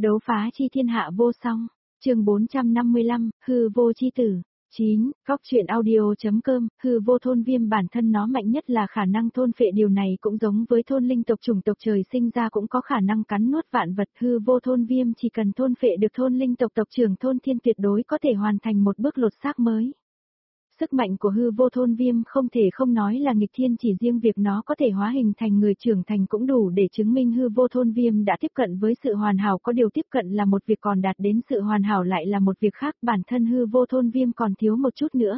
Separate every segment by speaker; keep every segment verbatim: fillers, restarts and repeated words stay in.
Speaker 1: Đấu phá chi thiên hạ vô song, chương bốn trăm năm mươi lăm, hư vô chi tử. chín. Góc truyện audio.com, hư vô thôn viêm bản thân nó mạnh nhất là khả năng thôn phệ, điều này cũng giống với thôn linh tộc, chủng tộc trời sinh ra cũng có khả năng cắn nuốt vạn vật. Hư vô thôn viêm chỉ cần thôn phệ được thôn linh tộc, tộc trưởng thôn thiên tuyệt đối có thể hoàn thành một bước lột xác mới. Sức mạnh của hư vô thôn viêm không thể không nói là nghịch thiên, chỉ riêng việc nó có thể hóa hình thành người trưởng thành cũng đủ để chứng minh hư vô thôn viêm đã tiếp cận với sự hoàn hảo. Có điều tiếp cận là một việc, còn đạt đến sự hoàn hảo lại là một việc khác, bản thân hư vô thôn viêm còn thiếu một chút nữa.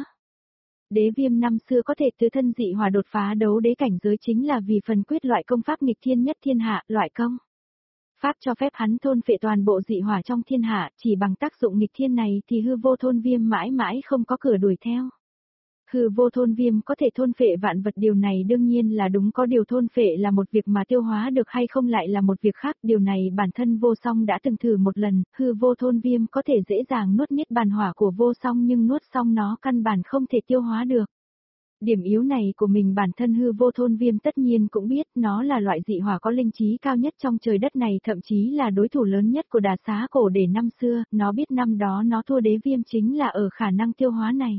Speaker 1: Đế viêm năm xưa có thể từ thân dị hỏa đột phá đấu đế cảnh giới chính là vì phần quyết loại công pháp nghịch thiên nhất thiên hạ, loại công pháp cho phép hắn thôn phệ toàn bộ dị hỏa trong thiên hạ. Chỉ bằng tác dụng nghịch thiên này thì hư vô thôn viêm mãi mãi không có cửa đuổi theo. Hư vô thôn viêm có thể thôn phệ vạn vật, điều này đương nhiên là đúng, có điều thôn phệ là một việc mà tiêu hóa được hay không lại là một việc khác. Điều này bản thân vô song đã từng thử một lần, hư vô thôn viêm có thể dễ dàng nuốt niết bàn hỏa của vô song, nhưng nuốt xong nó căn bản không thể tiêu hóa được. Điểm yếu này của mình bản thân hư vô thôn viêm tất nhiên cũng biết, nó là loại dị hỏa có linh trí cao nhất trong trời đất này, thậm chí là đối thủ lớn nhất của Đà Xá cổ để năm xưa. Nó biết năm đó nó thua đế viêm chính là ở khả năng tiêu hóa này.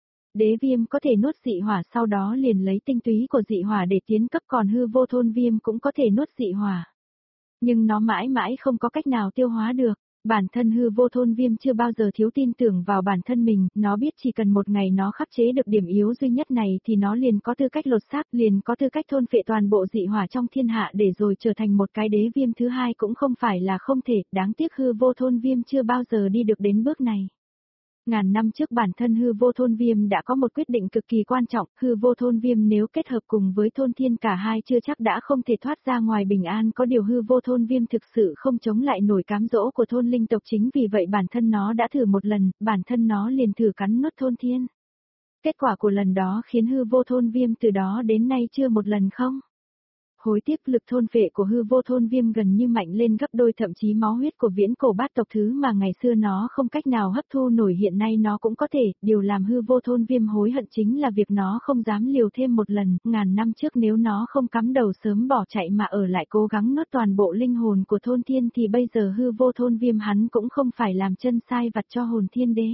Speaker 1: Đế viêm có thể nuốt dị hỏa, sau đó liền lấy tinh túy của dị hỏa để tiến cấp, còn hư vô thôn viêm cũng có thể nuốt dị hỏa. Nhưng nó mãi mãi không có cách nào tiêu hóa được. Bản thân hư vô thôn viêm chưa bao giờ thiếu tin tưởng vào bản thân mình, nó biết chỉ cần một ngày nó khắc chế được điểm yếu duy nhất này thì nó liền có tư cách lột xác, liền có tư cách thôn phệ toàn bộ dị hỏa trong thiên hạ để rồi trở thành một cái đế viêm thứ hai, cũng không phải là không thể. Đáng tiếc hư vô thôn viêm chưa bao giờ đi được đến bước này. Ngàn năm trước bản thân hư vô thôn viêm đã có một quyết định cực kỳ quan trọng, hư vô thôn viêm nếu kết hợp cùng với thôn thiên cả hai chưa chắc đã không thể thoát ra ngoài bình an, có điều hư vô thôn viêm thực sự không chống lại nổi cám dỗ của thôn linh tộc, chính vì vậy bản thân nó đã thử một lần, bản thân nó liền thử cắn nuốt thôn thiên. Kết quả của lần đó khiến hư vô thôn viêm từ đó đến nay chưa một lần không hối tiếc. Lực thôn phệ của hư vô thôn viêm gần như mạnh lên gấp đôi, thậm chí máu huyết của viễn cổ bát tộc, thứ mà ngày xưa nó không cách nào hấp thu nổi hiện nay nó cũng có thể. Điều làm hư vô thôn viêm hối hận chính là việc nó không dám liều thêm một lần. Ngàn năm trước nếu nó không cắm đầu sớm bỏ chạy mà ở lại cố gắng nuốt toàn bộ linh hồn của thôn thiên thì bây giờ hư vô thôn viêm hắn cũng không phải làm chân sai vặt cho hồn thiên đế.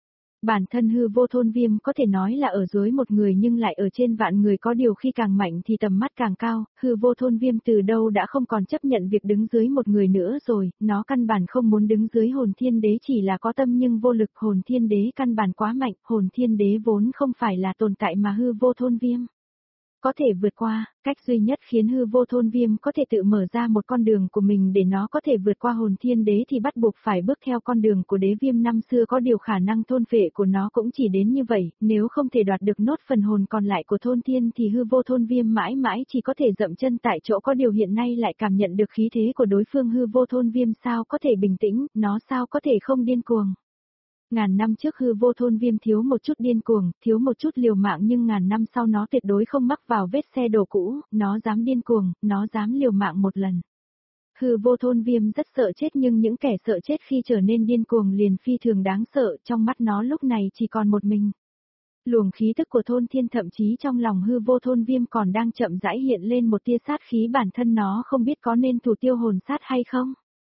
Speaker 1: Bản thân hư vô thôn viêm có thể nói là ở dưới một người nhưng lại ở trên vạn người, có điều khi càng mạnh thì tầm mắt càng cao. Hư vô thôn viêm từ đâu đã không còn chấp nhận việc đứng dưới một người nữa rồi, nó căn bản không muốn đứng dưới hồn thiên đế, chỉ là có tâm nhưng vô lực. Hồn thiên đế căn bản quá mạnh, hồn thiên đế vốn không phải là tồn tại mà hư vô thôn viêm có thể vượt qua. Cách duy nhất khiến hư vô thôn viêm có thể tự mở ra một con đường của mình để nó có thể vượt qua hồn thiên đế thì bắt buộc phải bước theo con đường của đế viêm năm xưa, có điều khả năng thôn phệ của nó cũng chỉ đến như vậy, nếu không thể đoạt được nốt phần hồn còn lại của thôn thiên thì hư vô thôn viêm mãi mãi chỉ có thể dậm chân tại chỗ. Có điều hiện nay lại cảm nhận được khí thế của đối phương, hư vô thôn viêm sao có thể bình tĩnh, nó sao có thể không điên cuồng. Ngàn năm trước hư vô thôn viêm thiếu một chút điên cuồng, thiếu một chút liều mạng, nhưng ngàn năm sau nó tuyệt đối không mắc vào vết xe đổ cũ, nó dám điên cuồng, nó dám liều mạng một lần. Hư vô thôn viêm rất sợ chết, nhưng những kẻ sợ chết khi trở nên điên cuồng liền phi thường đáng sợ, trong mắt nó lúc này chỉ còn một mình. Luồng khí tức của thôn thiên, thậm chí trong lòng hư vô thôn viêm còn đang chậm rãi hiện lên một tia sát khí, bản thân nó không biết có nên thủ tiêu hồn sát hay không.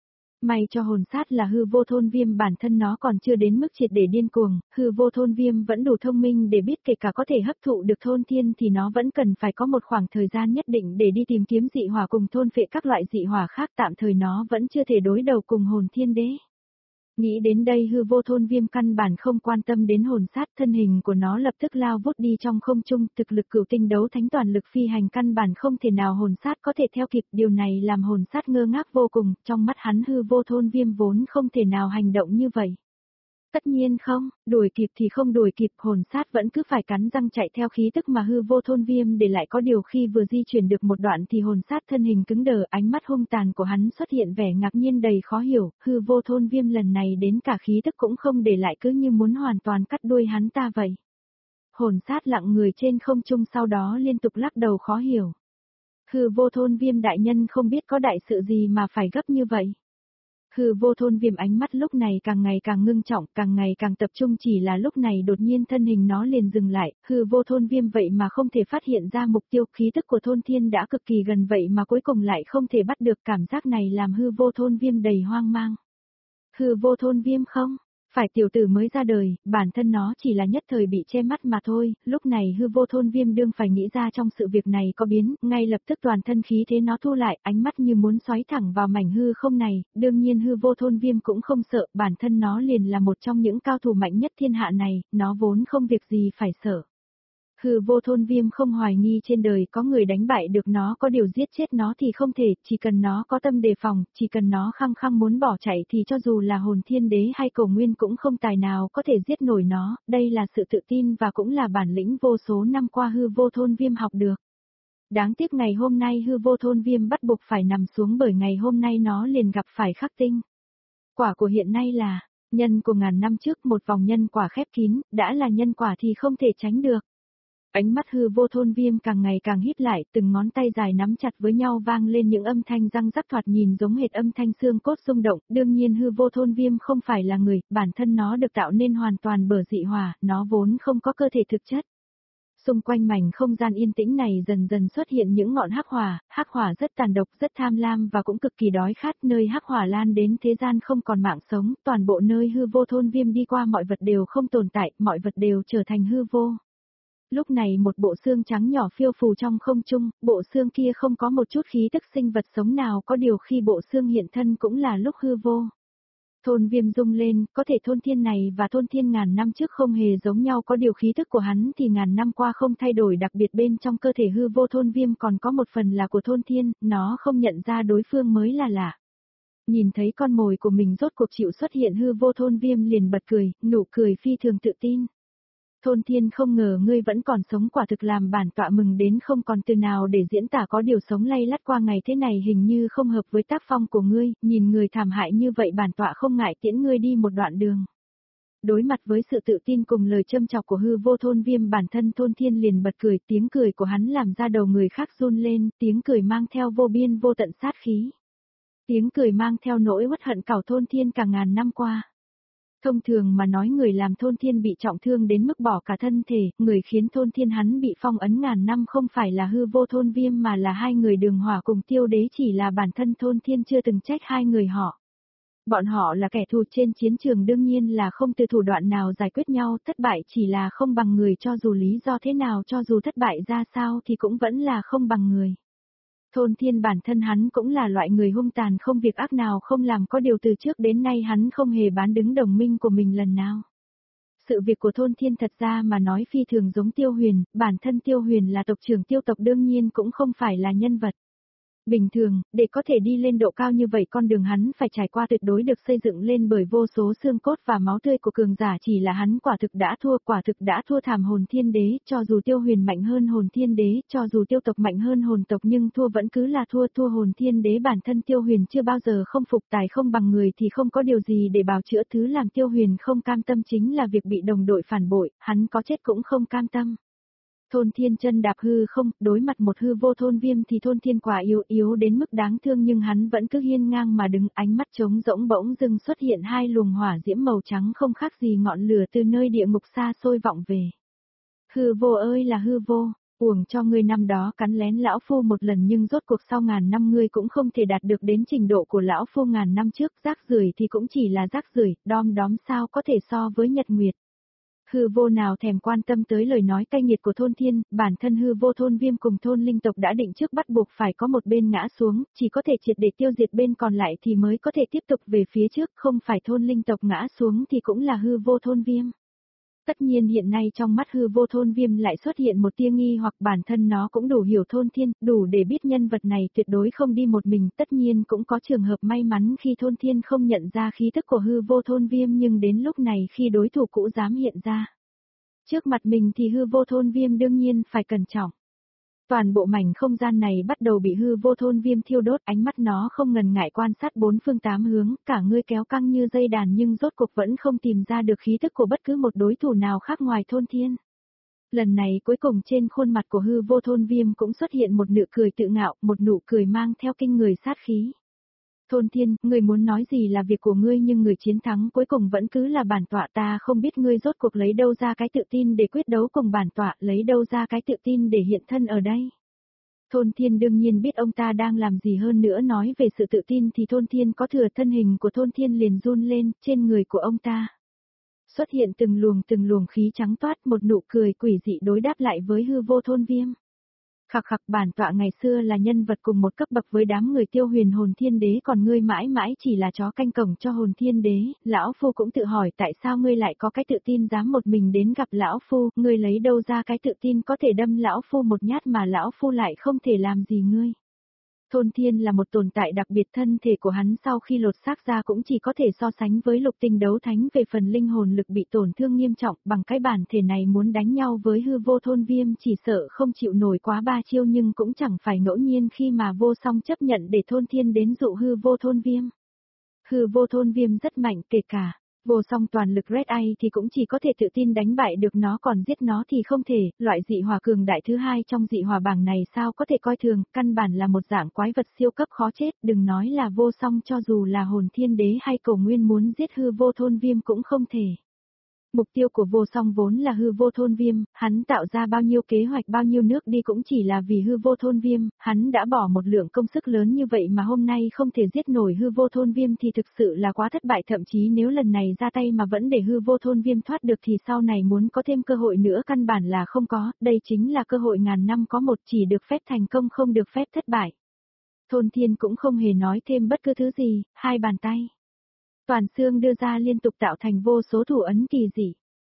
Speaker 1: May cho hồn sát là hư vô thôn viêm bản thân nó còn chưa đến mức triệt để điên cuồng, hư vô thôn viêm vẫn đủ thông minh để biết kể cả có thể hấp thụ được thôn thiên thì nó vẫn cần phải có một khoảng thời gian nhất định để đi tìm kiếm dị hỏa cùng thôn phệ các loại dị hỏa khác, tạm thời nó vẫn chưa thể đối đầu cùng hồn thiên đế. Nghĩ đến đây hư vô thôn viêm căn bản không quan tâm đến hồn sát, thân hình của nó lập tức lao vút đi trong không trung, thực lực cửu tinh đấu thánh toàn lực phi hành căn bản không thể nào hồn sát có thể theo kịp. Điều này làm hồn sát ngơ ngác vô cùng, trong mắt hắn hư vô thôn viêm vốn không thể nào hành động như vậy. Tất nhiên không, đuổi kịp thì không đuổi kịp, hồn sát vẫn cứ phải cắn răng chạy theo khí tức mà hư vô thôn viêm để lại, có điều khi vừa di chuyển được một đoạn thì hồn sát thân hình cứng đờ, ánh mắt hung tàn của hắn xuất hiện vẻ ngạc nhiên đầy khó hiểu, hư vô thôn viêm lần này đến cả khí tức cũng không để lại, cứ như muốn hoàn toàn cắt đuôi hắn ta vậy. Hồn sát lặng người trên không trung, sau đó liên tục lắc đầu khó hiểu. Hư vô thôn viêm đại nhân không biết có đại sự gì mà phải gấp như vậy. Hư vô thôn viêm ánh mắt lúc này càng ngày càng ngưng trọng, càng ngày càng tập trung, chỉ là lúc này đột nhiên thân hình nó liền dừng lại, hư vô thôn viêm vậy mà không thể phát hiện ra mục tiêu, khí tức của thôn thiên đã cực kỳ gần vậy mà cuối cùng lại không thể bắt được, cảm giác này làm hư vô thôn viêm đầy hoang mang. Hư vô thôn viêm không? Phải tiểu tử mới ra đời, bản thân nó chỉ là nhất thời bị che mắt mà thôi, lúc này hư vô thôn viêm đương phải nghĩ ra trong sự việc này có biến, ngay lập tức toàn thân khí thế nó thu lại, ánh mắt như muốn xoáy thẳng vào mảnh hư không này, đương nhiên hư vô thôn viêm cũng không sợ, bản thân nó liền là một trong những cao thủ mạnh nhất thiên hạ này, nó vốn không việc gì phải sợ. Hư vô thôn viêm không hoài nghi trên đời có người đánh bại được nó, có điều giết chết nó thì không thể, chỉ cần nó có tâm đề phòng, chỉ cần nó khăng khăng muốn bỏ chạy thì cho dù là hồn thiên đế hay cổ nguyên cũng không tài nào có thể giết nổi nó, đây là sự tự tin và cũng là bản lĩnh vô số năm qua hư vô thôn viêm học được. Đáng tiếc ngày hôm nay hư vô thôn viêm bắt buộc phải nằm xuống bởi ngày hôm nay nó liền gặp phải khắc tinh. Quả của hiện nay là, nhân của ngàn năm trước một vòng nhân quả khép kín, đã là nhân quả thì không thể tránh được. Ánh mắt hư vô thôn viêm càng ngày càng hít lại, từng ngón tay dài nắm chặt với nhau vang lên những âm thanh răng rắc thoạt nhìn giống hệt âm thanh xương cốt rung động, đương nhiên hư vô thôn viêm không phải là người, bản thân nó được tạo nên hoàn toàn bởi dị hỏa, nó vốn không có cơ thể thực chất. Xung quanh mảnh không gian yên tĩnh này dần dần xuất hiện những ngọn hắc hỏa, hắc hỏa rất tàn độc, rất tham lam và cũng cực kỳ đói khát, nơi hắc hỏa lan đến thế gian không còn mạng sống, toàn bộ nơi hư vô thôn viêm đi qua mọi vật đều không tồn tại, mọi vật đều trở thành hư vô. Lúc này một bộ xương trắng nhỏ phiêu phù trong không trung, bộ xương kia không có một chút khí tức sinh vật sống nào, có điều khi bộ xương hiện thân cũng là lúc hư vô. Thôn viêm rung lên, có thể thôn thiên này và thôn thiên ngàn năm trước không hề giống nhau, có điều khí tức của hắn thì ngàn năm qua không thay đổi, đặc biệt bên trong cơ thể hư vô thôn viêm còn có một phần là của thôn thiên, nó không nhận ra đối phương mới là lạ. Nhìn thấy con mồi của mình rốt cuộc chịu xuất hiện, hư vô thôn viêm liền bật cười, nụ cười phi thường tự tin. Thôn thiên không ngờ ngươi vẫn còn sống, quả thực làm bản tọa mừng đến không còn từ nào để diễn tả, có điều sống lay lắt qua ngày thế này hình như không hợp với tác phong của ngươi, nhìn người thảm hại như vậy bản tọa không ngại tiễn ngươi đi một đoạn đường. Đối mặt với sự tự tin cùng lời châm chọc của hư vô thôn viêm, bản thân thôn thiên liền bật cười, tiếng cười của hắn làm ra đầu người khác run lên, tiếng cười mang theo vô biên vô tận sát khí. Tiếng cười mang theo nỗi uất hận cào thôn thiên cả ngàn năm qua. Thông thường mà nói, người làm thôn thiên bị trọng thương đến mức bỏ cả thân thể, người khiến thôn thiên hắn bị phong ấn ngàn năm không phải là hư vô thôn viêm mà là hai người Đường Hỏa cùng Tiêu Đế, chỉ là bản thân thôn thiên chưa từng trách hai người họ. Bọn họ là kẻ thù trên chiến trường, đương nhiên là không từ thủ đoạn nào giải quyết nhau, thất bại chỉ là không bằng người, cho dù lý do thế nào, cho dù thất bại ra sao thì cũng vẫn là không bằng người. Thôn thiên bản thân hắn cũng là loại người hung tàn, không việc ác nào không làm, có điều từ trước đến nay hắn không hề bán đứng đồng minh của mình lần nào. Sự việc của thôn thiên thật ra mà nói phi thường giống Tiêu Huyền, bản thân Tiêu Huyền là tộc trưởng Tiêu tộc, đương nhiên cũng không phải là nhân vật bình thường, để có thể đi lên độ cao như vậy con đường hắn phải trải qua tuyệt đối được xây dựng lên bởi vô số xương cốt và máu tươi của cường giả, chỉ là hắn quả thực đã thua, quả thực đã thua thảm hồn thiên đế, cho dù Tiêu Huyền mạnh hơn hồn thiên đế, cho dù Tiêu tộc mạnh hơn hồn tộc nhưng thua vẫn cứ là thua, thua hồn thiên đế. Bản thân Tiêu Huyền chưa bao giờ không phục, tài không bằng người thì không có điều gì để bào chữa, thứ làm Tiêu Huyền không cam tâm chính là việc bị đồng đội phản bội, hắn có chết cũng không cam tâm. Thôn thiên chân đạp hư không, đối mặt một hư vô thôn viêm thì thôn thiên quả yếu yếu đến mức đáng thương, nhưng hắn vẫn cứ hiên ngang mà đứng, ánh mắt trống rỗng, bỗng dưng xuất hiện hai luồng hỏa diễm màu trắng không khác gì ngọn lửa từ nơi địa ngục xa xôi vọng về. Hư vô ơi là hư vô, uổng cho ngươi năm đó cắn lén lão phu một lần, nhưng rốt cuộc sau ngàn năm ngươi cũng không thể đạt được đến trình độ của lão phu ngàn năm trước, rác rưởi thì cũng chỉ là rác rưởi, đom đóm sao có thể so với nhật nguyệt. Hư vô nào thèm quan tâm tới lời nói cay nghiệt của thôn thiên, bản thân hư vô thôn viêm cùng thôn linh tộc đã định trước bắt buộc phải có một bên ngã xuống, chỉ có thể triệt để tiêu diệt bên còn lại thì mới có thể tiếp tục về phía trước, không phải thôn linh tộc ngã xuống thì cũng là hư vô thôn viêm. Tất nhiên hiện nay trong mắt hư vô thôn viêm lại xuất hiện một tia nghi hoặc, bản thân nó cũng đủ hiểu thôn thiên, đủ để biết nhân vật này tuyệt đối không đi một mình, tất nhiên cũng có trường hợp may mắn khi thôn thiên không nhận ra khí tức của hư vô thôn viêm, nhưng đến lúc này khi đối thủ cũ dám hiện ra trước mặt mình thì hư vô thôn viêm đương nhiên phải cẩn trọng. Toàn bộ mảnh không gian này bắt đầu bị hư vô thôn viêm thiêu đốt, ánh mắt nó không ngần ngại quan sát bốn phương tám hướng, cả người kéo căng như dây đàn nhưng rốt cuộc vẫn không tìm ra được khí tức của bất cứ một đối thủ nào khác ngoài thôn thiên. Lần này cuối cùng trên khuôn mặt của hư vô thôn viêm cũng xuất hiện một nụ cười tự ngạo, một nụ cười mang theo kinh người sát khí. Thôn thiên, ngươi muốn nói gì là việc của ngươi, nhưng người chiến thắng cuối cùng vẫn cứ là bản tọa, ta không biết ngươi rốt cuộc lấy đâu ra cái tự tin để quyết đấu cùng bản tọa, lấy đâu ra cái tự tin để hiện thân ở đây. Thôn Thiên đương nhiên biết ông ta đang làm gì, hơn nữa nói về sự tự tin thì Thôn Thiên có thừa, thân hình của Thôn Thiên liền run lên, trên người của ông ta xuất hiện từng luồng từng luồng khí trắng toát, một nụ cười quỷ dị đối đáp lại với hư vô thôn viêm. Khặc khặc, bản tọa ngày xưa là nhân vật cùng một cấp bậc với đám người Tiêu Huyền Hồn Thiên Đế, còn ngươi mãi mãi chỉ là chó canh cổng cho Hồn Thiên Đế. Lão Phu cũng tự hỏi tại sao ngươi lại có cái tự tin dám một mình đến gặp Lão Phu, ngươi lấy đâu ra cái tự tin có thể đâm Lão Phu một nhát mà Lão Phu lại không thể làm gì ngươi. Thôn Thiên là một tồn tại đặc biệt, thân thể của hắn sau khi lột xác ra cũng chỉ có thể so sánh với lục tinh đấu thánh về phần linh hồn lực bị tổn thương nghiêm trọng, bằng cái bản thể này muốn đánh nhau với hư vô thôn viêm chỉ sợ không chịu nổi quá ba chiêu, nhưng cũng chẳng phải ngẫu nhiên khi mà Vô Song chấp nhận để Thôn Thiên đến dụ hư vô thôn viêm. Hư vô thôn viêm rất mạnh, kể cả Vô Song toàn lực Red Eye thì cũng chỉ có thể tự tin đánh bại được nó, còn giết nó thì không thể. Loại dị hỏa cường đại thứ hai trong dị hỏa bảng này sao có thể coi thường, căn bản là một dạng quái vật siêu cấp khó chết, đừng nói là Vô Song, cho dù là Hồn Thiên Đế hay Cổ Nguyên muốn giết hư vô thôn viêm cũng không thể. Mục tiêu của Vô Song vốn là hư vô thôn viêm, hắn tạo ra bao nhiêu kế hoạch bao nhiêu nước đi cũng chỉ là vì hư vô thôn viêm, hắn đã bỏ một lượng công sức lớn như vậy mà hôm nay không thể giết nổi hư vô thôn viêm thì thực sự là quá thất bại, thậm chí nếu lần này ra tay mà vẫn để hư vô thôn viêm thoát được thì sau này muốn có thêm cơ hội nữa căn bản là không có, đây chính là cơ hội ngàn năm có một, chỉ được phép thành công không được phép thất bại. Thôn Thiên cũng không hề nói thêm bất cứ thứ gì, hai bàn tay toàn xương đưa ra liên tục tạo thành vô số thủ ấn kỳ dị.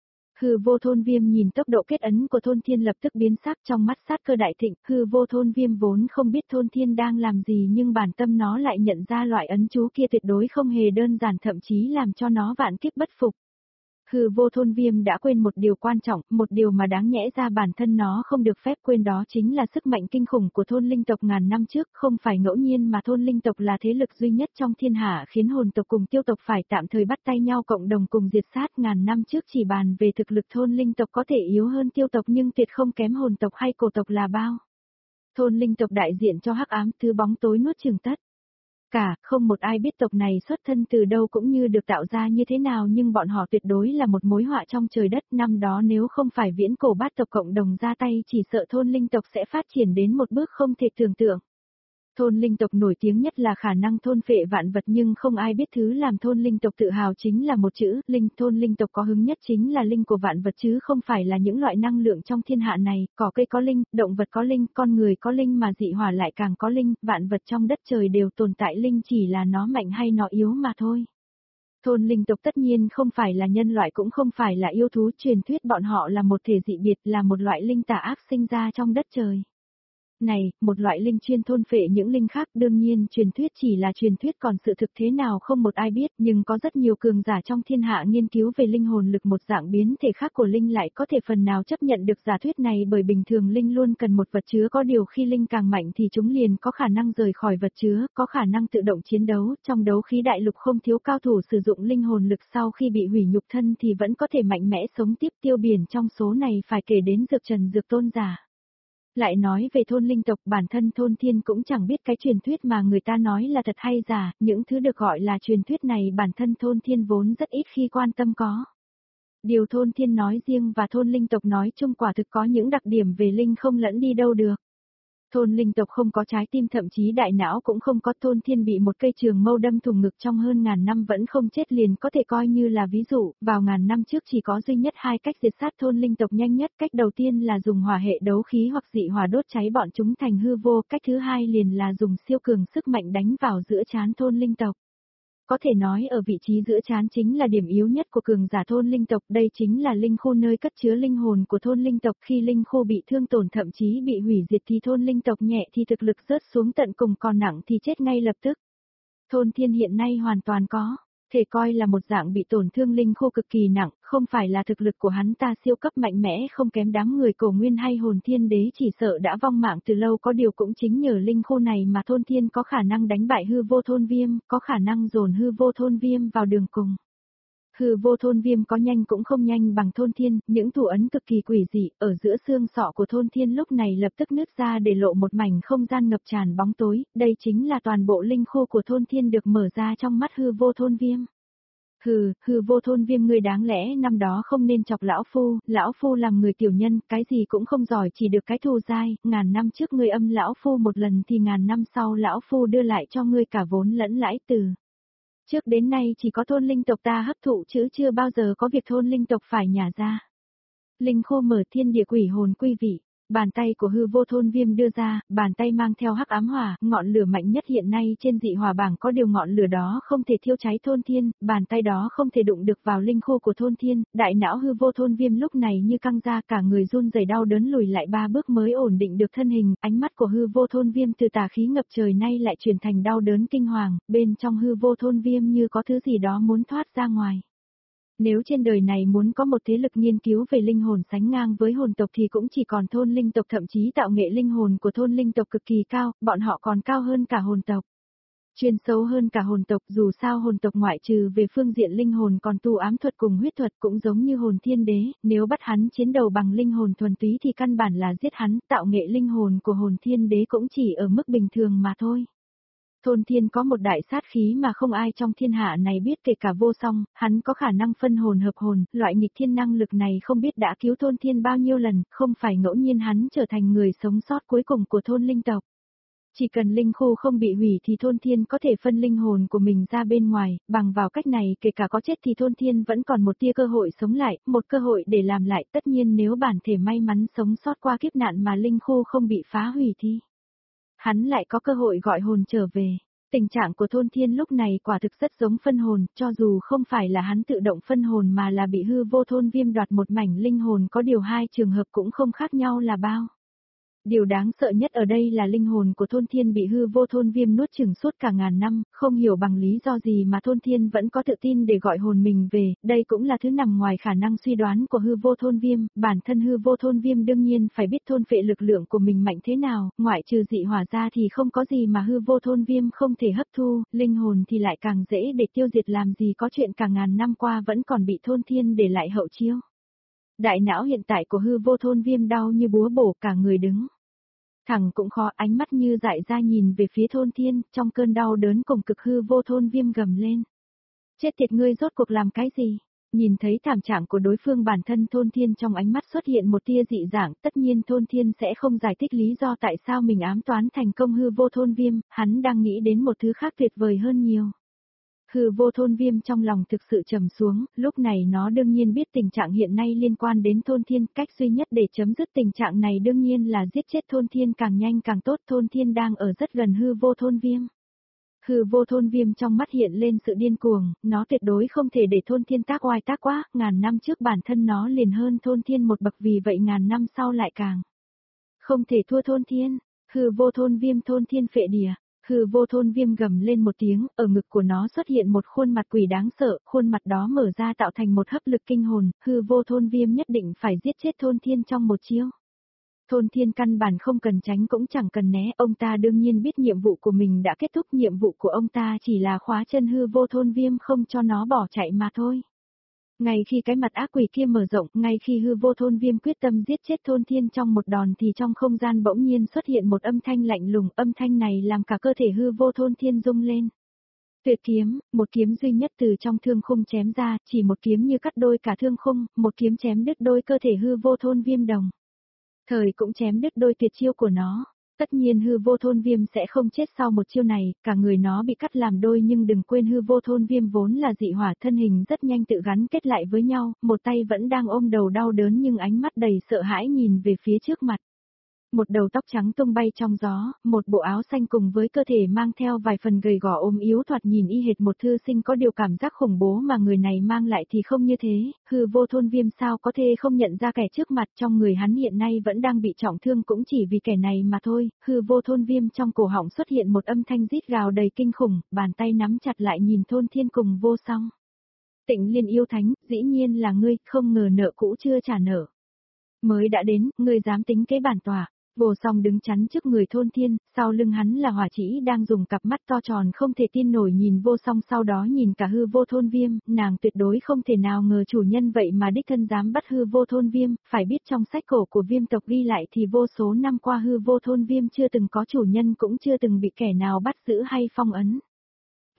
Speaker 1: Hư vô thôn viêm nhìn tốc độ kết ấn của Thôn Thiên lập tức biến sắc, trong mắt sát cơ đại thịnh. Hư vô thôn viêm vốn không biết Thôn Thiên đang làm gì nhưng bản tâm nó lại nhận ra loại ấn chú kia tuyệt đối không hề đơn giản, thậm chí làm cho nó vạn kiếp bất phục. Hư vô thôn viêm đã quên một điều quan trọng, một điều mà đáng nhẽ ra bản thân nó không được phép quên, đó chính là sức mạnh kinh khủng của thôn linh tộc ngàn năm trước. Không phải ngẫu nhiên mà thôn linh tộc là thế lực duy nhất trong thiên hạ khiến hồn tộc cùng tiêu tộc phải tạm thời bắt tay nhau cộng đồng cùng diệt sát. Ngàn năm trước chỉ bàn về thực lực thôn linh tộc có thể yếu hơn tiêu tộc nhưng tuyệt không kém hồn tộc hay cổ tộc là bao. Thôn linh tộc đại diện cho hắc ám, thứ bóng tối nuốt chửng tất cả, không một ai biết tộc này xuất thân từ đâu cũng như được tạo ra như thế nào, nhưng bọn họ tuyệt đối là một mối họa trong trời đất. Năm đó nếu không phải viễn cổ bát tộc cộng đồng ra tay chỉ sợ thôn linh tộc sẽ phát triển đến một bước không thể tưởng tượng. Thôn linh tộc nổi tiếng nhất là khả năng thôn phệ vạn vật, nhưng không ai biết thứ làm thôn linh tộc tự hào chính là một chữ, linh. Thôn linh tộc có hứng nhất chính là linh của vạn vật chứ không phải là những loại năng lượng trong thiên hạ này, cỏ cây có linh, động vật có linh, con người có linh mà dị hỏa lại càng có linh, vạn vật trong đất trời đều tồn tại linh, chỉ là nó mạnh hay nó yếu mà thôi. Thôn linh tộc tất nhiên không phải là nhân loại cũng không phải là yêu thú, truyền thuyết bọn họ là một thể dị biệt, là một loại linh tà ác sinh ra trong đất trời này, một loại linh chuyên thôn phệ những linh khác. Đương nhiên truyền thuyết chỉ là truyền thuyết, còn sự thực thế nào không một ai biết, nhưng có rất nhiều cường giả trong thiên hạ nghiên cứu về linh hồn lực, một dạng biến thể khác của linh, lại có thể phần nào chấp nhận được giả thuyết này, bởi bình thường linh luôn cần một vật chứa, có điều khi linh càng mạnh thì chúng liền có khả năng rời khỏi vật chứa, có khả năng tự động chiến đấu. Trong đấu khí đại lục không thiếu cao thủ sử dụng linh hồn lực sau khi bị hủy nhục thân thì vẫn có thể mạnh mẽ sống tiếp. Tiêu biển trong số này phải kể đến Dược Trần Dược Tôn giả. Lại nói về thôn linh tộc, bản thân Thôn Thiên cũng chẳng biết cái truyền thuyết mà người ta nói là thật hay giả, những thứ được gọi là truyền thuyết này bản thân Thôn Thiên vốn rất ít khi quan tâm có. Điều Thôn Thiên nói riêng và thôn linh tộc nói chung quả thực có những đặc điểm về linh không lẫn đi đâu được. Thôn linh tộc không có trái tim, thậm chí đại não cũng không có. Thôn Thiên bị một cây trường mâu đâm thủng ngực trong hơn ngàn năm vẫn không chết liền có thể coi như là ví dụ. Vào ngàn năm trước chỉ có duy nhất hai cách diệt sát thôn linh tộc nhanh nhất, cách đầu tiên là dùng hỏa hệ đấu khí hoặc dị hỏa đốt cháy bọn chúng thành hư vô, cách thứ hai liền là dùng siêu cường sức mạnh đánh vào giữa trán thôn linh tộc. Có thể nói ở vị trí giữa trán chính là điểm yếu nhất của cường giả thôn linh tộc, đây chính là linh khu nơi cất chứa linh hồn của thôn linh tộc. Khi linh khu bị thương tổn thậm chí bị hủy diệt thì thôn linh tộc nhẹ thì thực lực rớt xuống tận cùng, còn nặng thì chết ngay lập tức. Thôn Thiên hiện nay hoàn toàn có thể coi là một dạng bị tổn thương linh khu cực kỳ nặng, không phải là thực lực của hắn ta siêu cấp mạnh mẽ không kém đám người Cổ Nguyên hay Hồn Thiên Đế chỉ sợ đã vong mạng từ lâu, có điều cũng chính nhờ linh khu này mà Thôn Thiên có khả năng đánh bại hư vô thôn viêm, có khả năng dồn hư vô thôn viêm vào đường cùng. Hư vô thôn viêm có nhanh cũng không nhanh bằng Thôn Thiên, những thủ ấn cực kỳ quỷ dị ở giữa xương sọ của Thôn Thiên lúc này lập tức nứt ra để lộ một mảnh không gian ngập tràn bóng tối, đây chính là toàn bộ linh khu của Thôn Thiên được mở ra trong mắt hư vô thôn viêm. Hừ, hừ vô thôn viêm ngươi đáng lẽ năm đó không nên chọc lão phu, lão phu làm người tiểu nhân, cái gì cũng không giỏi chỉ được cái thù dai, ngàn năm trước ngươi âm lão phu một lần thì ngàn năm sau lão phu đưa lại cho ngươi cả vốn lẫn lãi từ. Trước đến nay chỉ có thôn linh tộc ta hấp thụ chứ chưa bao giờ có việc thôn linh tộc phải nhả ra. Linh khô mở thiên địa quỷ hồn quy vị. Bàn tay của hư vô thôn viêm đưa ra, bàn tay mang theo hắc ám hỏa, ngọn lửa mạnh nhất hiện nay trên dị hỏa bảng có điều ngọn lửa đó không thể thiêu cháy thôn thiên, bàn tay đó không thể đụng được vào linh khô của thôn thiên, đại não hư vô thôn viêm lúc này như căng ra cả người run rẩy đau đớn lùi lại ba bước mới ổn định được thân hình, ánh mắt của hư vô thôn viêm từ tà khí ngập trời nay lại chuyển thành đau đớn kinh hoàng, bên trong hư vô thôn viêm như có thứ gì đó muốn thoát ra ngoài. Nếu trên đời này muốn có một thế lực nghiên cứu về linh hồn sánh ngang với hồn tộc thì cũng chỉ còn thôn linh tộc, thậm chí tạo nghệ linh hồn của thôn linh tộc cực kỳ cao, bọn họ còn cao hơn cả hồn tộc. Chuyên sâu hơn cả hồn tộc, dù sao hồn tộc ngoại trừ về phương diện linh hồn còn tu ám thuật cùng huyết thuật cũng giống như hồn thiên đế, nếu bắt hắn chiến đầu bằng linh hồn thuần túy thì căn bản là giết hắn, tạo nghệ linh hồn của hồn thiên đế cũng chỉ ở mức bình thường mà thôi. Thôn thiên có một đại sát khí mà không ai trong thiên hạ này biết kể cả vô song, hắn có khả năng phân hồn hợp hồn, loại nghịch thiên năng lực này không biết đã cứu thôn thiên bao nhiêu lần, không phải ngẫu nhiên hắn trở thành người sống sót cuối cùng của thôn linh tộc. Chỉ cần linh khô không bị hủy thì thôn thiên có thể phân linh hồn của mình ra bên ngoài, bằng vào cách này kể cả có chết thì thôn thiên vẫn còn một tia cơ hội sống lại, một cơ hội để làm lại, tất nhiên nếu bản thể may mắn sống sót qua kiếp nạn mà linh khô không bị phá hủy thì hắn lại có cơ hội gọi hồn trở về. Tình trạng của thôn thiên lúc này quả thực rất giống phân hồn, cho dù không phải là hắn tự động phân hồn mà là bị hư vô thôn viêm đoạt một mảnh linh hồn, có điều hai trường hợp cũng không khác nhau là bao. Điều đáng sợ nhất ở đây là linh hồn của thôn thiên bị hư vô thôn viêm nuốt chửng suốt cả ngàn năm, không hiểu bằng lý do gì mà thôn thiên vẫn có tự tin để gọi hồn mình về, đây cũng là thứ nằm ngoài khả năng suy đoán của hư vô thôn viêm, bản thân hư vô thôn viêm đương nhiên phải biết thôn phệ lực lượng của mình mạnh thế nào, ngoại trừ dị hỏa ra thì không có gì mà hư vô thôn viêm không thể hấp thu, linh hồn thì lại càng dễ để tiêu diệt, làm gì có chuyện cả ngàn năm qua vẫn còn bị thôn thiên để lại hậu chiêu. Đại não hiện tại của hư vô thôn viêm đau như búa bổ, cả người đứng thẳng cũng khó, ánh mắt như dại ra nhìn về phía thôn thiên, trong cơn đau đớn cùng cực hư vô thôn viêm gầm lên. Chết tiệt, ngươi rốt cuộc làm cái gì? Nhìn thấy thảm trạng của đối phương, bản thân thôn thiên trong ánh mắt xuất hiện một tia dị dạng, tất nhiên thôn thiên sẽ không giải thích lý do tại sao mình ám toán thành công hư vô thôn viêm, hắn đang nghĩ đến một thứ khác tuyệt vời hơn nhiều. Hư vô thôn viêm trong lòng thực sự trầm xuống, lúc này nó đương nhiên biết tình trạng hiện nay liên quan đến thôn thiên, cách duy nhất để chấm dứt tình trạng này đương nhiên là giết chết thôn thiên càng nhanh càng tốt, thôn thiên đang ở rất gần hư vô thôn viêm. Hư vô thôn viêm trong mắt hiện lên sự điên cuồng, nó tuyệt đối không thể để thôn thiên tác oai tác quá, ngàn năm trước bản thân nó liền hơn thôn thiên một bậc, vì vậy ngàn năm sau lại càng không thể thua thôn thiên. Hư vô thôn viêm, thôn thiên phệ địa. Hư vô thôn viêm gầm lên một tiếng, ở ngực của nó xuất hiện một khuôn mặt quỷ đáng sợ, khuôn mặt đó mở ra tạo thành một hấp lực kinh hồn, hư vô thôn viêm nhất định phải giết chết thôn thiên trong một chiêu. Thôn thiên căn bản không cần tránh cũng chẳng cần né, ông ta đương nhiên biết nhiệm vụ của mình đã kết thúc, nhiệm vụ của ông ta chỉ là khóa chân hư vô thôn viêm không cho nó bỏ chạy mà thôi. Ngay khi cái mặt ác quỷ kia mở rộng, ngay khi hư vô thôn viêm quyết tâm giết chết thôn thiên trong một đòn thì trong không gian bỗng nhiên xuất hiện một âm thanh lạnh lùng, âm thanh này làm cả cơ thể hư vô thôn thiên rung lên. Tuyệt kiếm, một kiếm duy nhất từ trong thương khung chém ra, chỉ một kiếm như cắt đôi cả thương khung, một kiếm chém đứt đôi cơ thể hư vô thôn viêm đồng. Thời cũng chém đứt đôi tuyệt chiêu của nó. Tất nhiên hư vô thôn viêm sẽ không chết sau một chiêu này, cả người nó bị cắt làm đôi, nhưng đừng quên hư vô thôn viêm vốn là dị hỏa, thân hình rất nhanh tự gắn kết lại với nhau, một tay vẫn đang ôm đầu đau đớn nhưng ánh mắt đầy sợ hãi nhìn về phía trước mặt. Một đầu tóc trắng tung bay trong gió, một bộ áo xanh cùng với cơ thể mang theo vài phần gầy gò ốm yếu thoạt nhìn y hệt một thư sinh, có điều cảm giác khủng bố mà người này mang lại thì không như thế, hư vô thôn viêm sao có thể không nhận ra kẻ trước mặt, trong người hắn hiện nay vẫn đang bị trọng thương cũng chỉ vì kẻ này mà thôi, hư vô thôn viêm trong cổ họng xuất hiện một âm thanh rít gào đầy kinh khủng, bàn tay nắm chặt lại nhìn thôn thiên cùng vô song. Tịnh Liên yêu thánh, dĩ nhiên là ngươi, không ngờ nợ cũ chưa trả nợ. Mới đã đến, ngươi dám tính kế bản tòa. Vô song đứng chắn trước người thôn thiên, sau lưng hắn là hỏa chỉ đang dùng cặp mắt to tròn không thể tin nổi nhìn vô song, sau đó nhìn cả hư vô thôn viêm, nàng tuyệt đối không thể nào ngờ chủ nhân vậy mà đích thân dám bắt hư vô thôn viêm, phải biết trong sách cổ của viêm tộc ghi lại thì vô số năm qua hư vô thôn viêm chưa từng có chủ nhân, cũng chưa từng bị kẻ nào bắt giữ hay phong ấn.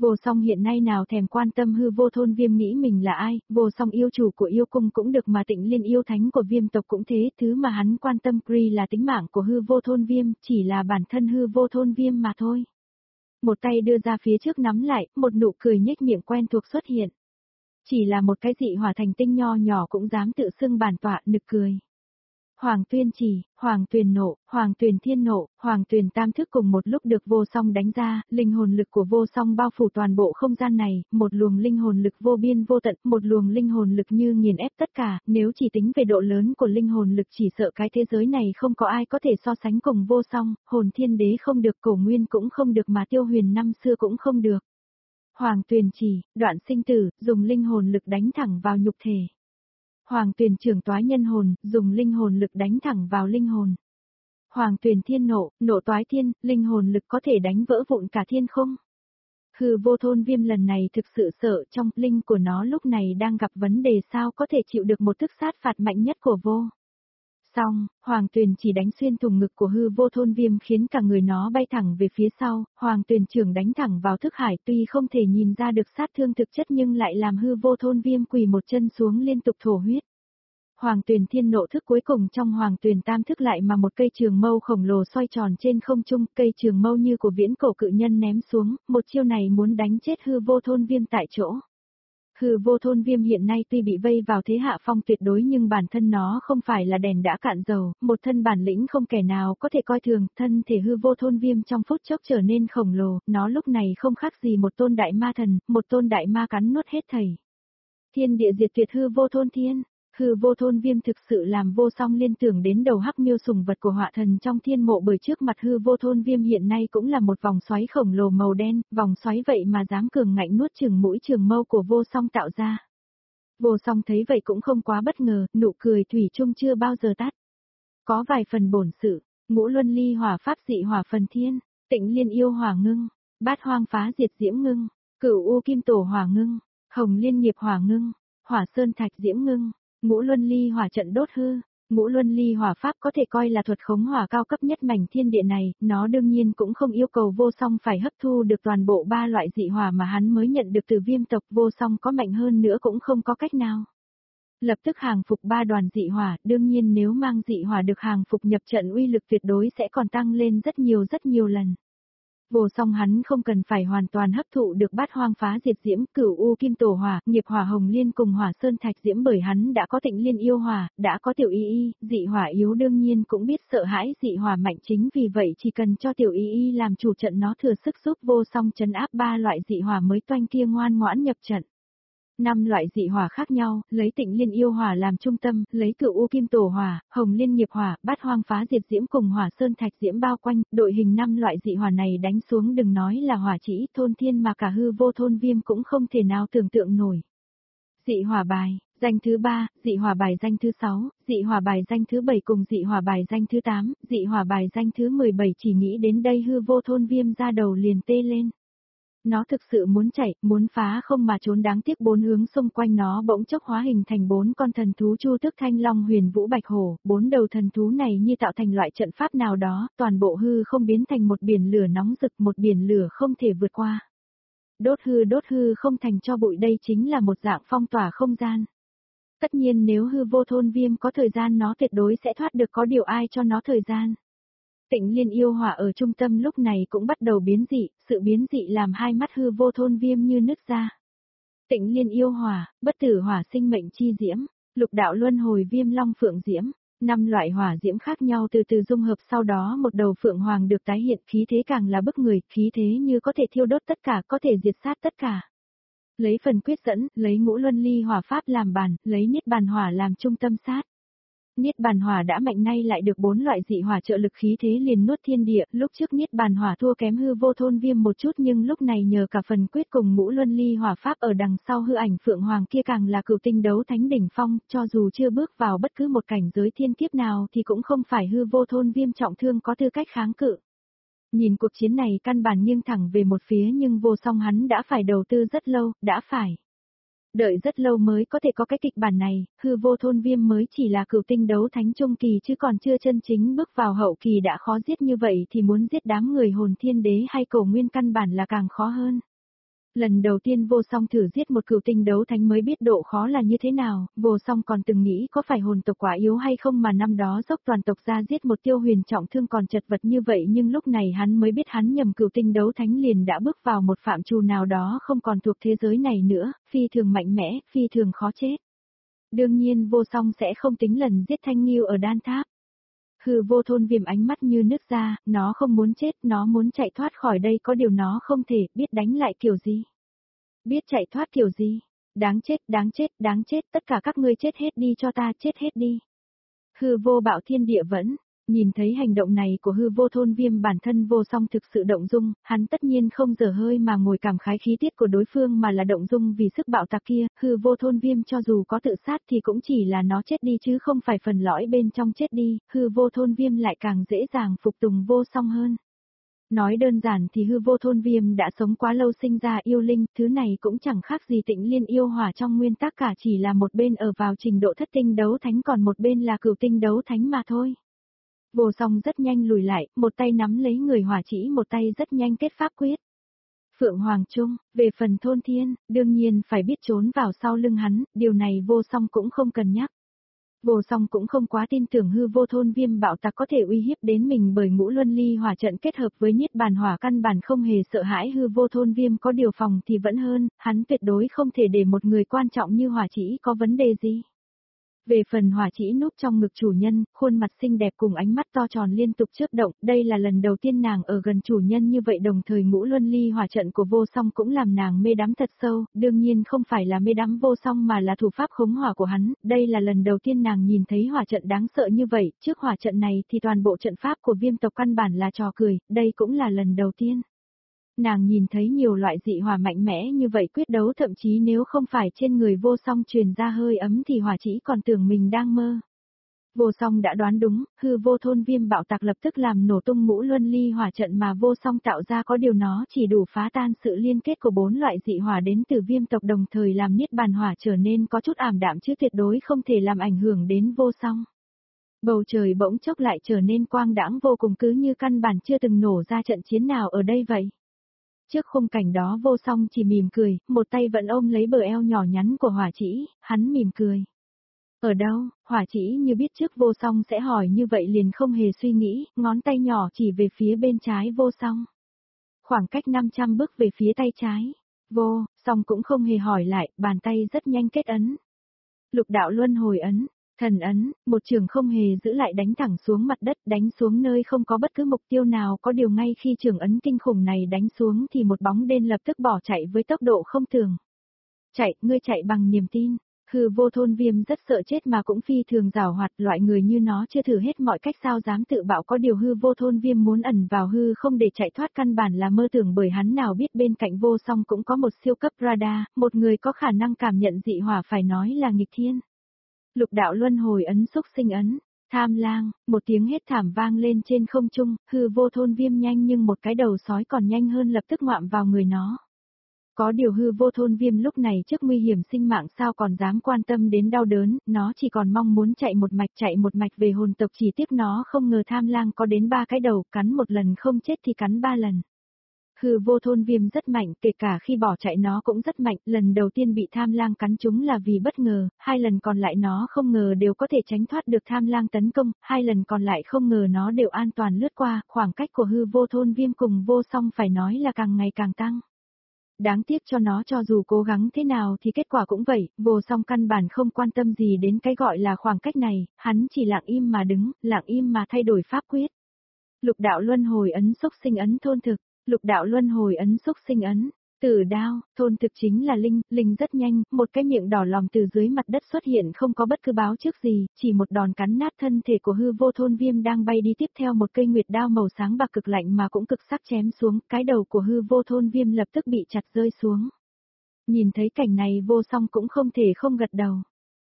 Speaker 1: Vô song hiện nay nào thèm quan tâm hư vô thôn viêm nghĩ mình là ai, vô song yêu chủ của yêu cung cũng được mà Tịnh Liên yêu thánh của viêm tộc cũng thế, thứ mà hắn quan tâm Cree là tính mạng của hư vô thôn viêm, chỉ là bản thân hư vô thôn viêm mà thôi. Một tay đưa ra phía trước nắm lại, một nụ cười nhếch miệng quen thuộc xuất hiện. Chỉ là một cái dị hỏa thành tinh nho nhỏ cũng dám tự xưng bản tọa, nực cười. Hoàng Tuyên Chỉ, Hoàng Tuyền Nộ, Hoàng Tuyền Thiên Nộ, Hoàng Tuyền Tam Thức cùng một lúc được vô song đánh ra, linh hồn lực của vô song bao phủ toàn bộ không gian này, một luồng linh hồn lực vô biên vô tận, một luồng linh hồn lực như nghiền ép tất cả, nếu chỉ tính về độ lớn của linh hồn lực chỉ sợ cái thế giới này không có ai có thể so sánh cùng vô song, hồn thiên đế không được, cổ nguyên cũng không được mà tiêu huyền năm xưa cũng không được. Hoàng Tuyền Chỉ, đoạn sinh tử, dùng linh hồn lực đánh thẳng vào nhục thể. Hoàng Tuyền trưởng toái nhân hồn, dùng linh hồn lực đánh thẳng vào linh hồn. Hoàng Tuyền Thiên Nộ, nộ toái thiên, linh hồn lực có thể đánh vỡ vụn cả thiên không. Hư vô thôn viêm lần này thực sự sợ, trong linh của nó lúc này đang gặp vấn đề, sao có thể chịu được một thức sát phạt mạnh nhất của vô. Xong, Hoàng Tuyền chỉ đánh xuyên thủng ngực của hư vô thôn viêm khiến cả người nó bay thẳng về phía sau, Hoàng Tuyền trưởng đánh thẳng vào thức hải, tuy không thể nhìn ra được sát thương thực chất nhưng lại làm hư vô thôn viêm quỳ một chân xuống liên tục thổ huyết. Hoàng Tuyền Thiên Nộ thức cuối cùng trong Hoàng Tuyền Tam thức lại mà một cây trường mâu khổng lồ xoay tròn trên không trung, cây trường mâu như của viễn cổ cự nhân ném xuống, một chiêu này muốn đánh chết hư vô thôn viêm tại chỗ. Hư vô thôn viêm hiện nay tuy bị vây vào thế hạ phong tuyệt đối nhưng bản thân nó không phải là đèn đã cạn dầu, một thân bản lĩnh không kẻ nào có thể coi thường, thân thể hư vô thôn viêm trong phút chốc trở nên khổng lồ, nó lúc này không khác gì một tôn đại ma thần, một tôn đại ma cắn nuốt hết thảy. Thiên địa diệt tuyệt hư vô thôn thiên. Hư vô thôn viêm thực sự làm vô song liên tưởng đến đầu hắc miêu sùng vật của họa thần trong thiên mộ, bởi trước mặt hư vô thôn viêm hiện nay cũng là một vòng xoáy khổng lồ màu đen, vòng xoáy vậy mà dám cường ngạnh nuốt chừng mũi trường mâu của vô song tạo ra. Vô song thấy vậy cũng không quá bất ngờ, nụ cười thủy chung chưa bao giờ tắt. Có vài phần bổn sự, ngũ luân ly hỏa pháp dị hỏa phần thiên, tịnh liên yêu hỏa ngưng, bát hoang phá diệt diễm ngưng, cửu u kim tổ hỏa ngưng, hồng liên nghiệp hỏa ngưng, hỏa sơn thạch diễm ngưng. Ngũ luân ly hỏa trận đốt hư, ngũ luân ly hỏa pháp có thể coi là thuật khống hỏa cao cấp nhất mảnh thiên địa này, nó đương nhiên cũng không yêu cầu vô song phải hấp thu được toàn bộ ba loại dị hỏa mà hắn mới nhận được từ viêm tộc, vô song có mạnh hơn nữa cũng không có cách nào. Lập tức hàng phục ba đoàn dị hỏa, đương nhiên nếu mang dị hỏa được hàng phục nhập trận uy lực tuyệt đối sẽ còn tăng lên rất nhiều rất nhiều lần. Vô song hắn không cần phải hoàn toàn hấp thụ được bát hoang phá diệt diễm, cửu u kim tổ hỏa, nghiệp hỏa hồng liên cùng hỏa sơn thạch diễm, bởi hắn đã có tịnh liên yêu hỏa, đã có tiểu y y, dị hỏa yếu đương nhiên cũng biết sợ hãi dị hỏa mạnh, chính vì vậy chỉ cần cho tiểu y y làm chủ trận nó thừa sức giúp vô song trấn áp ba loại dị hỏa mới toanh kia ngoan ngoãn nhập trận. Năm loại dị hỏa khác nhau, lấy tịnh liên yêu hỏa làm trung tâm, lấy cửu u kim tổ hỏa, hồng liên nghiệp hỏa, bát hoang phá diệt diễm cùng hỏa sơn thạch diễm bao quanh, đội hình năm loại dị hỏa này đánh xuống đừng nói là hỏa chỉ thôn thiên mà cả hư vô thôn viêm cũng không thể nào tưởng tượng nổi. Dị hỏa bài, danh thứ ba, dị hỏa bài danh thứ sáu, dị hỏa bài danh thứ bảy cùng dị hỏa bài danh thứ tám, dị hỏa bài danh thứ mười bảy, chỉ nghĩ đến đây hư vô thôn viêm ra đầu liền tê lên. Nó thực sự muốn chạy, muốn phá không mà trốn, đáng tiếc bốn hướng xung quanh nó bỗng chốc hóa hình thành bốn con thần thú chu tước thanh long huyền vũ bạch hổ, bốn đầu thần thú này như tạo thành loại trận pháp nào đó, toàn bộ hư không biến thành một biển lửa nóng rực, một biển lửa không thể vượt qua. Đốt hư đốt hư không thành cho bụi, đây chính là một dạng phong tỏa không gian. Tất nhiên nếu hư vô thôn viêm có thời gian nó tuyệt đối sẽ thoát được, có điều ai cho nó thời gian. Tịnh liên yêu hỏa ở trung tâm lúc này cũng bắt đầu biến dị, sự biến dị làm hai mắt hư vô thôn viêm như nứt ra. Tịnh liên yêu hỏa, bất tử hỏa sinh mệnh chi diễm, lục đạo luân hồi viêm long phượng diễm, năm loại hỏa diễm khác nhau từ từ dung hợp, sau đó một đầu phượng hoàng được tái hiện, khí thế càng là bức người, khí thế như có thể thiêu đốt tất cả, có thể diệt sát tất cả. Lấy phần quyết dẫn, lấy ngũ luân ly hỏa pháp làm bàn, lấy niết bàn hỏa làm trung tâm sát. Niết bàn hỏa đã mạnh, nay lại được bốn loại dị hỏa trợ lực, khí thế liền nuốt thiên địa, lúc trước niết bàn hỏa thua kém hư vô thôn viêm một chút nhưng lúc này nhờ cả phần quyết cùng ngũ luân ly hỏa pháp ở đằng sau hư ảnh phượng hoàng kia càng là cửu tinh đấu thánh đỉnh phong, cho dù chưa bước vào bất cứ một cảnh giới thiên kiếp nào thì cũng không phải hư vô thôn viêm trọng thương có tư cách kháng cự. Nhìn cuộc chiến này căn bản nghiêng thẳng về một phía nhưng vô song hắn đã phải đầu tư rất lâu, đã phải đợi rất lâu mới có thể có cái kịch bản này, hư vô thôn viêm mới chỉ là cửu tinh đấu thánh trung kỳ chứ còn chưa chân chính bước vào hậu kỳ đã khó giết như vậy thì muốn giết đám người hồn thiên đế hay cổ nguyên căn bản là càng khó hơn. Lần đầu tiên vô song thử giết một cửu tinh đấu thánh mới biết độ khó là như thế nào, vô song còn từng nghĩ có phải hồn tộc quá yếu hay không mà năm đó dốc toàn tộc ra giết một tiêu huyền trọng thương còn chật vật như vậy, nhưng lúc này hắn mới biết hắn nhầm cửu tinh đấu thánh liền đã bước vào một phạm trù nào đó không còn thuộc thế giới này nữa, phi thường mạnh mẽ, phi thường khó chết. Đương nhiên vô song sẽ không tính lần giết Thanh Nghiêu ở đan tháp. Hư vô thôn viêm ánh mắt như nứt ra, nó không muốn chết, nó muốn chạy thoát khỏi đây, có điều nó không thể, biết đánh lại kiểu gì. Biết chạy thoát kiểu gì. Đáng chết, đáng chết, đáng chết, tất cả các ngươi chết hết đi cho ta, chết hết đi. Hư vô bạo thiên địa vẫn, nhìn thấy hành động này của hư vô thôn viêm, bản thân vô song thực sự động dung, hắn tất nhiên không dở hơi mà ngồi cảm khái khí tiết của đối phương mà là động dung vì sức bạo tạc kia, hư vô thôn viêm cho dù có tự sát thì cũng chỉ là nó chết đi chứ không phải phần lõi bên trong chết đi, hư vô thôn viêm lại càng dễ dàng phục tùng vô song hơn. Nói đơn giản thì hư vô thôn viêm đã sống quá lâu sinh ra yêu linh, thứ này cũng chẳng khác gì Tịnh Liên yêu hỏa trong nguyên tắc cả, chỉ là một bên ở vào trình độ thất tinh đấu thánh còn một bên là cửu tinh đấu thánh mà thôi. Vô song rất nhanh lùi lại, một tay nắm lấy người hỏa chỉ, một tay rất nhanh kết pháp quyết. Phượng Hoàng Trung, về phần thôn thiên, đương nhiên phải biết trốn vào sau lưng hắn, điều này vô song cũng không cần nhắc. Vô song cũng không quá tin tưởng hư vô thôn viêm bạo tạc có thể uy hiếp đến mình, bởi ngũ luân ly hỏa trận kết hợp với niết bàn hỏa căn bản không hề sợ hãi hư vô thôn viêm, có điều phòng thì vẫn hơn, hắn tuyệt đối không thể để một người quan trọng như hỏa chỉ có vấn đề gì. Về phần hỏa chỉ núp trong ngực chủ nhân, khuôn mặt xinh đẹp cùng ánh mắt to tròn liên tục chớp động, đây là lần đầu tiên nàng ở gần chủ nhân như vậy, đồng thời ngũ luân ly hỏa trận của vô song cũng làm nàng mê đắm thật sâu, đương nhiên không phải là mê đắm vô song mà là thủ pháp khống hỏa của hắn, đây là lần đầu tiên nàng nhìn thấy hỏa trận đáng sợ như vậy, trước hỏa trận này thì toàn bộ trận pháp của viêm tộc căn bản là trò cười, đây cũng là lần đầu tiên. Nàng nhìn thấy nhiều loại dị hỏa mạnh mẽ như vậy quyết đấu, thậm chí nếu không phải trên người vô song truyền ra hơi ấm thì hỏa chỉ còn tưởng mình đang mơ. Vô song đã đoán đúng, hư vô thôn viêm bạo tạc lập tức làm nổ tung ngũ luân ly hỏa trận mà vô song tạo ra, có điều nó chỉ đủ phá tan sự liên kết của bốn loại dị hỏa đến từ viêm tộc, đồng thời làm niết bàn hỏa trở nên có chút ảm đạm chứ tuyệt đối không thể làm ảnh hưởng đến vô song. Bầu trời bỗng chốc lại trở nên quang đãng vô cùng, cứ như căn bản chưa từng nổ ra trận chiến nào ở đây vậy. Trước khung cảnh đó vô song chỉ mỉm cười, một tay vẫn ôm lấy bờ eo nhỏ nhắn của hỏa chỉ, hắn mỉm cười. Ở đâu, hỏa chỉ như biết trước vô song sẽ hỏi như vậy liền không hề suy nghĩ, ngón tay nhỏ chỉ về phía bên trái vô song. Khoảng cách năm trăm bước về phía tay trái, vô, song cũng không hề hỏi lại, bàn tay rất nhanh kết ấn. Lục đạo luân hồi ấn. Thần ấn, một trường không hề giữ lại đánh thẳng xuống mặt đất, đánh xuống nơi không có bất cứ mục tiêu nào, có điều ngay khi trường ấn kinh khủng này đánh xuống thì một bóng đen lập tức bỏ chạy với tốc độ không thường. Chạy, ngươi chạy bằng niềm tin. Hư vô thôn viêm rất sợ chết mà cũng phi thường giàu hoạt, loại người như nó chưa thử hết mọi cách sao dám tự bạo, có điều hư vô thôn viêm muốn ẩn vào hư không để chạy thoát căn bản là mơ tưởng, bởi hắn nào biết bên cạnh vô song cũng có một siêu cấp radar, một người có khả năng cảm nhận dị hỏa phải nói là nghịch thiên. Lục đạo luân hồi ấn, xúc sinh ấn, tham lang, một tiếng hét thảm vang lên trên không trung, hư vô thôn viêm nhanh nhưng một cái đầu sói còn nhanh hơn lập tức ngoạm vào người nó. Có điều hư vô thôn viêm lúc này trước nguy hiểm sinh mạng sao còn dám quan tâm đến đau đớn, nó chỉ còn mong muốn chạy một mạch chạy một mạch về hồn tộc, chỉ tiếc nó không ngờ tham lang có đến ba cái đầu, cắn một lần không chết thì cắn ba lần. Hư vô thôn viêm rất mạnh, kể cả khi bỏ chạy nó cũng rất mạnh, lần đầu tiên bị tham lang cắn trúng là vì bất ngờ, hai lần còn lại nó không ngờ đều có thể tránh thoát được tham lang tấn công, hai lần còn lại không ngờ nó đều an toàn lướt qua, khoảng cách của hư vô thôn viêm cùng vô song phải nói là càng ngày càng tăng. Đáng tiếc cho nó, cho dù cố gắng thế nào thì kết quả cũng vậy, vô song căn bản không quan tâm gì đến cái gọi là khoảng cách này, hắn chỉ lặng im mà đứng, lặng im mà thay đổi pháp quyết. Lục đạo luân hồi ấn, xúc sinh ấn, thôn thực. Lục đạo luân hồi ấn, xúc sinh ấn, tử đao, thôn thực chính là linh, linh rất nhanh, một cái miệng đỏ lòm từ dưới mặt đất xuất hiện không có bất cứ báo trước gì, chỉ một đòn cắn nát thân thể của hư vô thôn viêm đang bay đi, tiếp theo một cây nguyệt đao màu sáng bạc cực lạnh mà cũng cực sắc chém xuống, cái đầu của hư vô thôn viêm lập tức bị chặt rơi xuống. Nhìn thấy cảnh này vô song cũng không thể không gật đầu.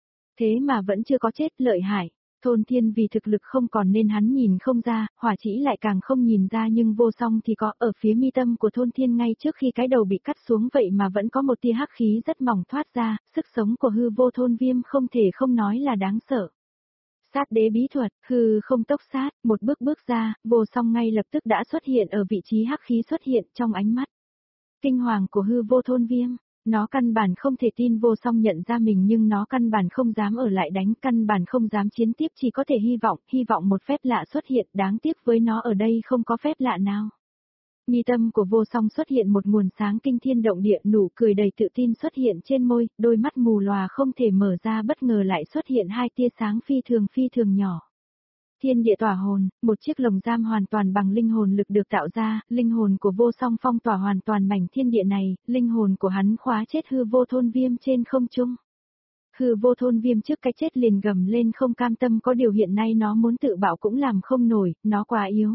Speaker 1: Thế mà vẫn chưa có chết, lợi hại. Thôn thiên vì thực lực không còn nên hắn nhìn không ra, hỏa chỉ lại càng không nhìn ra, nhưng vô song thì có, ở phía mi tâm của thôn thiên ngay trước khi cái đầu bị cắt xuống vậy mà vẫn có một tia hắc khí rất mỏng thoát ra, sức sống của hư vô thôn viêm không thể không nói là đáng sợ. Sát đế bí thuật, hư không tốc sát, một bước bước ra, vô song ngay lập tức đã xuất hiện ở vị trí hắc khí xuất hiện trong ánh mắt. Kinh hoàng của hư vô thôn viêm. Nó căn bản không thể tin vô song nhận ra mình nhưng nó căn bản không dám ở lại đánh, căn bản không dám chiến tiếp, chỉ có thể hy vọng, hy vọng một phép lạ xuất hiện, đáng tiếc với nó ở đây không có phép lạ nào. Mi tâm của vô song xuất hiện một nguồn sáng kinh thiên động địa, nụ cười đầy tự tin xuất hiện trên môi, đôi mắt mù lòa không thể mở ra, bất ngờ lại xuất hiện hai tia sáng phi thường phi thường nhỏ. Thiên địa tỏa hồn, một chiếc lồng giam hoàn toàn bằng linh hồn lực được tạo ra, linh hồn của vô song phong tỏa hoàn toàn mảnh thiên địa này, linh hồn của hắn khóa chết hư vô thôn viêm trên không trung. Hư vô thôn viêm trước cái chết liền gầm lên không cam tâm, có điều hiện nay nó muốn tự bảo cũng làm không nổi, nó quá yếu.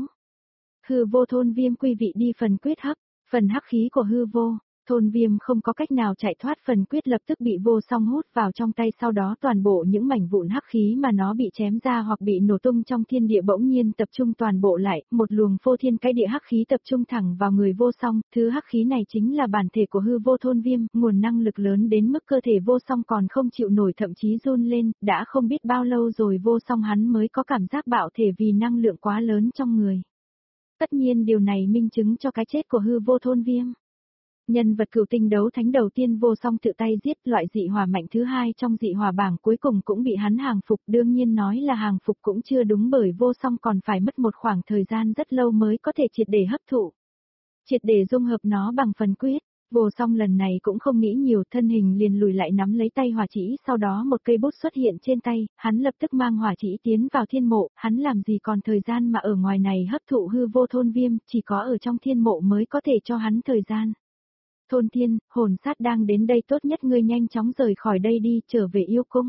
Speaker 1: Hư vô thôn viêm quy vị đi phần quyết hấp, phần hắc khí của hư vô. Thôn viêm không có cách nào chạy thoát, phần quyết lập tức bị vô song hút vào trong tay, sau đó toàn bộ những mảnh vụn hắc khí mà nó bị chém ra hoặc bị nổ tung trong thiên địa bỗng nhiên tập trung toàn bộ lại, một luồng phô thiên cái địa hắc khí tập trung thẳng vào người vô song, thứ hắc khí này chính là bản thể của hư vô thôn viêm, nguồn năng lực lớn đến mức cơ thể vô song còn không chịu nổi, thậm chí run lên, đã không biết bao lâu rồi vô song hắn mới có cảm giác bạo thể vì năng lượng quá lớn trong người. Tất nhiên điều này minh chứng cho cái chết của hư vô thôn viêm. Nhân vật cửu tinh đấu thánh đầu tiên vô song tự tay giết, loại dị hỏa mạnh thứ hai trong dị hỏa bảng cuối cùng cũng bị hắn hàng phục, đương nhiên nói là hàng phục cũng chưa đúng bởi vô song còn phải mất một khoảng thời gian rất lâu mới có thể triệt để hấp thụ. Triệt để dung hợp nó bằng phần quyết, vô song lần này cũng không nghĩ nhiều, thân hình liền lùi lại nắm lấy tay hỏa chỉ, sau đó một cây bút xuất hiện trên tay, hắn lập tức mang hỏa chỉ tiến vào thiên mộ, hắn làm gì còn thời gian mà ở ngoài này hấp thụ hư vô thôn viêm, chỉ có ở trong thiên mộ mới có thể cho hắn thời gian. Thôn thiên, hồn sát đang đến đây, tốt nhất ngươi nhanh chóng rời khỏi đây đi, trở về yêu cung.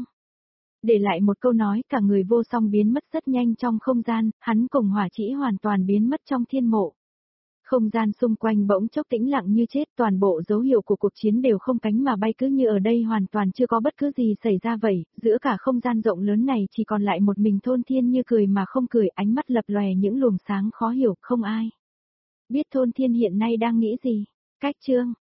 Speaker 1: Để lại một câu nói, cả người vô song biến mất rất nhanh trong không gian, hắn cùng hỏa chỉ hoàn toàn biến mất trong thiên mộ. Không gian xung quanh bỗng chốc tĩnh lặng như chết, toàn bộ dấu hiệu của cuộc chiến đều không cánh mà bay, cứ như ở đây hoàn toàn chưa có bất cứ gì xảy ra vậy, giữa cả không gian rộng lớn này chỉ còn lại một mình thôn thiên như cười mà không cười, ánh mắt lập lòe những luồng sáng khó hiểu, không ai biết thôn thiên hiện nay đang nghĩ gì. Cách chương